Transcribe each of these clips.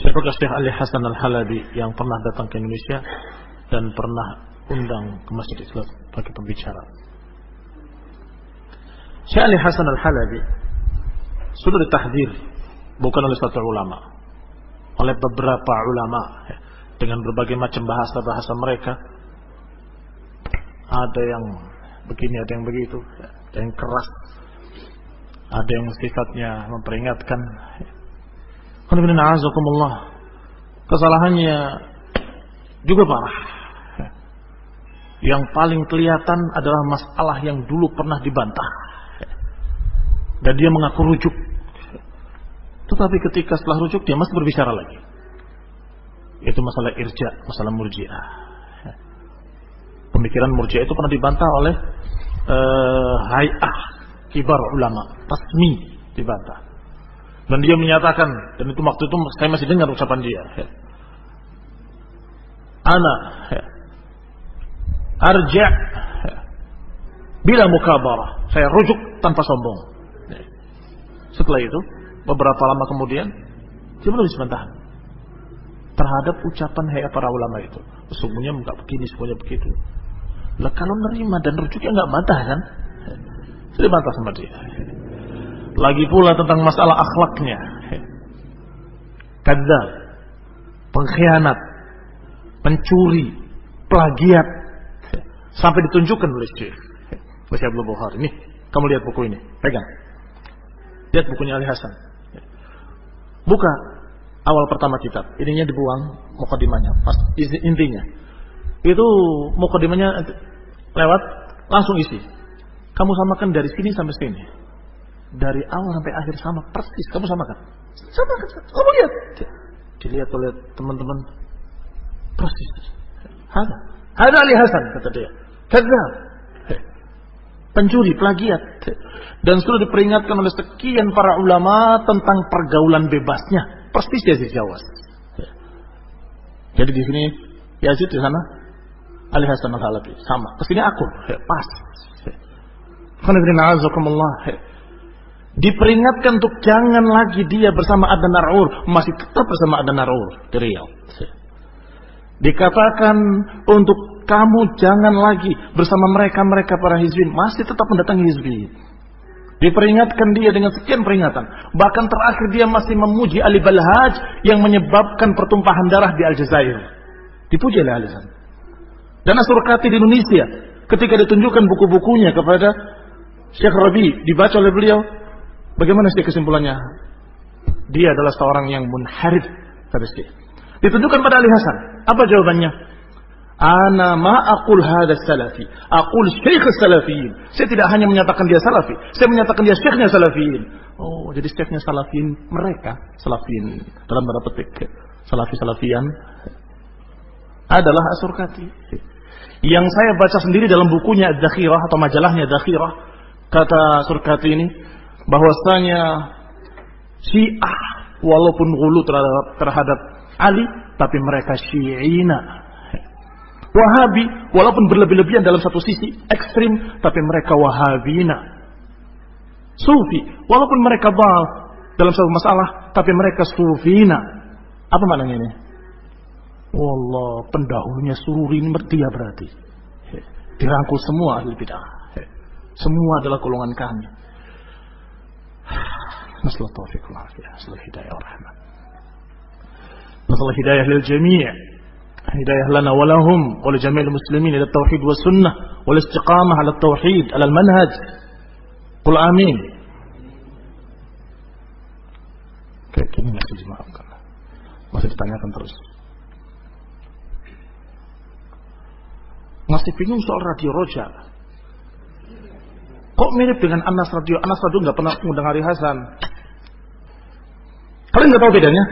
Syekh Ali Hasan Al-Halabi yang pernah datang ke Indonesia dan pernah undang ke Masjid Islam bagi pembicara. Syekh Ali Hasan Al-Halabi sudah ditahdir bukan oleh satu ulama, oleh beberapa ulama dengan berbagai macam bahasa mereka. Ada yang begini, ada yang begitu, ada yang keras, ada yang sifatnya memperingatkan. Kesalahannya juga parah. Yang paling kelihatan adalah masalah yang dulu pernah dibantah dan dia mengaku rujuk. Tetapi ketika setelah rujuk dia masih berbicara lagi. Itu masalah irja, masalah murji'ah. Pemikiran murji'ah itu pernah dibantah oleh hay'ah kibar ulama, resmi dibantah. Dan dia menyatakan, dan itu waktu itu saya masih dengar ucapan dia. Ana arja' bila mukabarah. Saya rujuk tanpa sombong. Setelah itu, beberapa lama kemudian, dia menulis bantahan terhadap ucapan hayat para ulama itu. Sesungguhnya enggak begini, semuanya begitu. Lah kalau nerima dan rujuknya enggak bantah kan? Sudah bantah sama dia. Lagi pula tentang masalah akhlaknya. Kadzdzab, pengkhianat, pencuri, plagiat, sampai ditunjukkan oleh Syekh Abdul Bukhari. Nih, kamu lihat buku ini, pegang. Lihat bukunya Ali Hasan. Buka awal pertama kitab, ininya dibuang, mukadimahnya, pas intinya. Itu mukadimahnya lewat, langsung isi. Kamu samakan dari sini sampai sini. Dari awal sampai akhir sama persis, kamu samakan. Samakan, kamu lihat. Dilihat oleh teman-teman persis. Ada Ali Hasan kata dia. Kadzdzab. Pencuri, plagiat. Dan sudah diperingatkan oleh sekian para ulama tentang pergaulan bebasnya. Persis Yazid Jawas. Jadi di sini Yazid, di sana Ali Hasan Al-Halabi. Sama. Kesini aku. Pas. Diperingatkan untuk jangan lagi dia bersama Adnan Nar'ur. Masih tetap bersama Adnan Nar'ur di Riyadh. Dikatakan untuk kamu jangan lagi bersama mereka para hizbin. Masih tetap mendatangi hizbin. Diperingatkan dia dengan sekian peringatan. Bahkan terakhir dia masih memuji Ali Balhaj yang menyebabkan pertumpahan darah di Aljazair. Dipuji oleh Ali Hasan. Dan Asurkati di Indonesia ketika ditunjukkan buku-bukunya kepada Syekh Rabi, dibaca oleh beliau, bagaimana sih kesimpulannya? Dia adalah seorang yang munharif, kata Syekh. Ditunjukkan pada Ali Hasan. Apa jawabannya? Ana ma aqul hada salafi, aqul syekh salafiyin. Saya tidak hanya menyatakan dia salafi, saya menyatakan dia syekhnya salafiyin. Oh, jadi syekhnya salafiyin mereka, salafiyin dalam tanda petik. Salafiyan adalah Asurkati. Yang saya baca sendiri dalam bukunya Ad-Dakhirah atau majalahnya Dakhirah, kata Asurkati ini bahwasanya Syiah walaupun ghulu terhadap Ali, tapi mereka Syi'ina. Wahabi walaupun berlebih-lebihan dalam satu sisi ekstrim, tapi mereka Wahabina. Sufi walaupun mereka bal dalam satu masalah, tapi mereka Sufina. Apa maknanya ini? Wallah, pendahulunya Sururi ini dia berarti dirangkul semua ahli bidah. Semua adalah golongan kami. Nasallahu taufiq wal afiyah, nasallahu hidayah wa rahmah. Nasallahu hidayah lil jami'. Hidayah lana wa lahum wa li jami'il muslimin ila tauhid was sunnah wal istiqamah ala tauhid ala al manhaj. Qul amin. Kayak gini masih dimaafkan. Masih ditanyakan terus. Masih bingung soal Radio Roja. Kok mirip dengan Anas Radio? Anas Radio nggak pernah mengundang Ali Hasan. Kalian nggak tahu bedanya?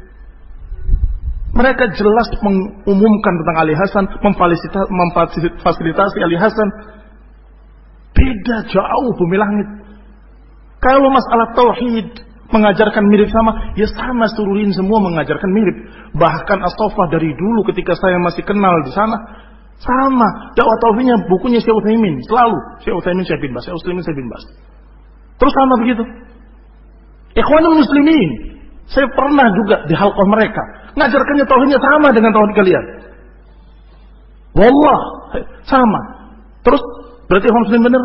Mereka jelas mengumumkan tentang Ali Hasan, memfasilitasi Ali Hasan. Beda jauh bumi langit. Kalau masalah tauhid mengajarkan mirip sama, ya sama Sururin semua mengajarkan mirip. Bahkan As-Soffah dari dulu ketika saya masih kenal di sana, sama. Dakwah tauhidnya bukunya Syekh Utsaimin, selalu Syekh Utsaimin Syekh bin Bas, Syekh Utsaimin Syekh bin Bas. Terus sama begitu. Ikhwanul Muslimin Saya pernah juga di halqah mereka. Ngajarkannya tauhidnya sama dengan tauhid kalian. Wallah, sama. Terus berarti orang muslim benar?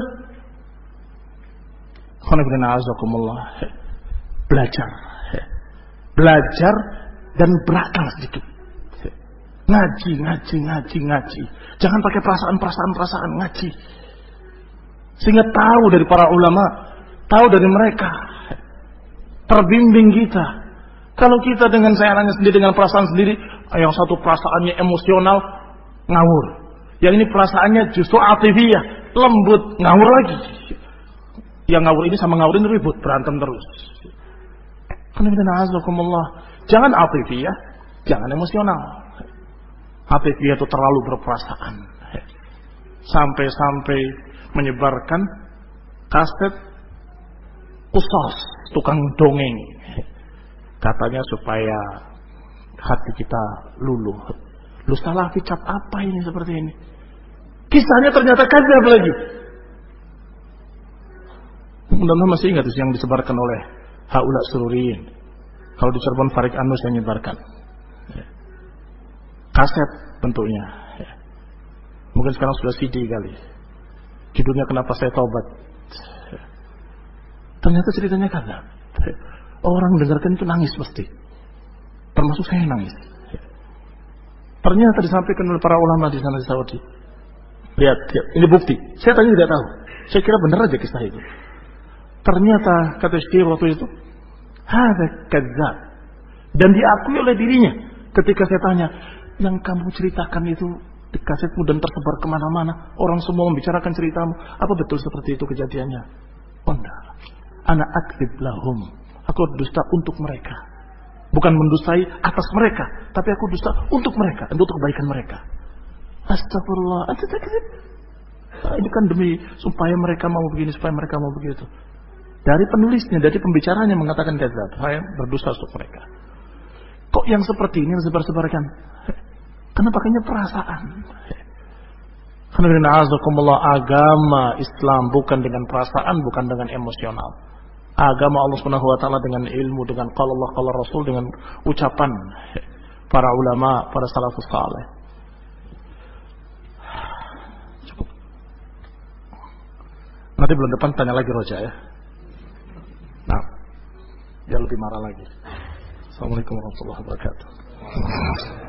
Belajar dan berakal sedikit. Ngaji. Jangan pakai perasaan ngaji. Sehingga tahu dari para ulama, tahu dari mereka, terbimbing kita. Kalau kita dengan sayangannya sendiri, dengan perasaan sendiri, yang satu perasaannya emosional, ngawur. Yang ini perasaannya justru atifiyah, lembut, ngawur lagi. Yang ngawur ini sama ngawur ini ribut, berantem terus. Jangan atifiyah, jangan emosional. Atifiyah itu terlalu berperasaan. Sampai menyebarkan kaset qusas, tukang dongeng. Katanya supaya hati kita luluh. Lu salah kicap apa ini seperti ini? Kisahnya ternyata kadzab lagi. Mudah-mudahan masih ingat yang disebarkan oleh Haula Sururiyin. Kalau di Cirebon Farid Anus yang menyebarkan. Kaset bentuknya. Mungkin sekarang sudah CD kali. Judulnya Kenapa Saya Tobat. Ternyata ceritanya kadzab. Orang dengarkan itu nangis pasti. Termasuk saya nangis. Ternyata disampaikan oleh para ulama di sana di Saudi. Lihat, ini bukti. Saya tadi tidak tahu. Saya kira benar aja kisah itu. Ternyata kata Syekh waktu itu, hada kadzab. Dan diakui oleh dirinya. Ketika saya tanya, yang kamu ceritakan itu di kasetmu dan tersebar kemana-mana, orang semua membicarakan ceritamu, apa betul seperti itu kejadiannya? Oh enggak. Ana akdzib lahum. Aku dusta untuk mereka. Bukan mendustai atas mereka, tapi aku dusta untuk mereka, untuk kebaikan mereka. Astagfirullah. Ini kan demi supaya mereka mau begini, supaya mereka mau begitu. Dari penulisnya, dari pembicaranya mengatakan kadzab. Saya berdusta untuk mereka. Kok yang seperti ini yang sebar-sebarkan? Karena pakainya perasaan. Agama Islam bukan dengan perasaan, bukan dengan emosional. Agama Allah Subhanahu wa taala dengan ilmu, dengan qala Allah qala Rasul, dengan ucapan para ulama, para salafus saleh. Cukup. Nanti bulan depan tanya lagi Roja ya. Nah, dia lebih marah lagi. Assalamualaikum warahmatullahi wabarakatuh.